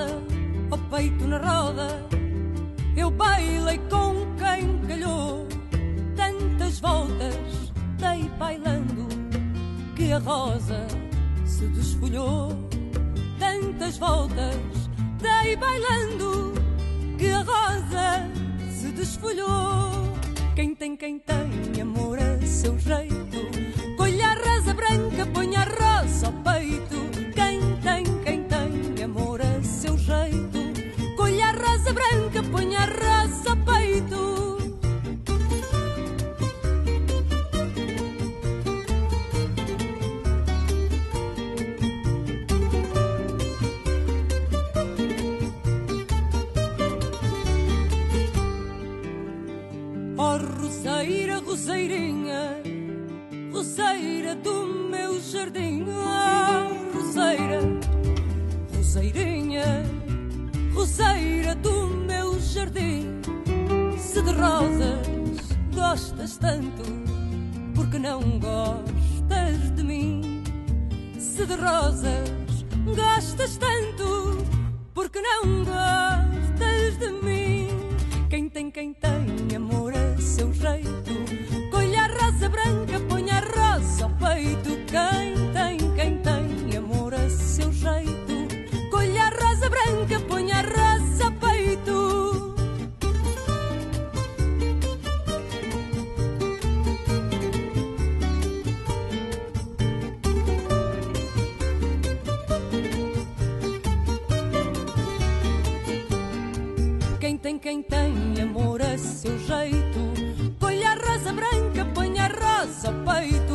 rosa ao peito na roda. Eu bailei com quem calhou, tantas voltas dei bailando que a rosa se desfolhou. Tantas voltas dei bailando que a rosa se desfolhou. Quem tem amor a seu jeito, colhe a rosa branca, põe a rosa ao peito. Quem tem amor a seu jeito, colhe a rosa branca, põe a rosa ao peito. Oh, roseira, roseirinha, roseira do meu jardim. Oh, roseira, roseirinha, roseira do meu jardim. Se de rosas gostas tanto, porque não gostas de mim? Se de rosas gostas tanto, porque não gostas de mim? Quem tem amor a seu jeito, colhe a rosa branca, põe a rosa ao peito. Quem tem amor a seu jeito, colhe a rosa branca, põe a rosa ao peito. Quem tem amor a seu jeito, colhe a rosa branca, põe a rosa ao peito.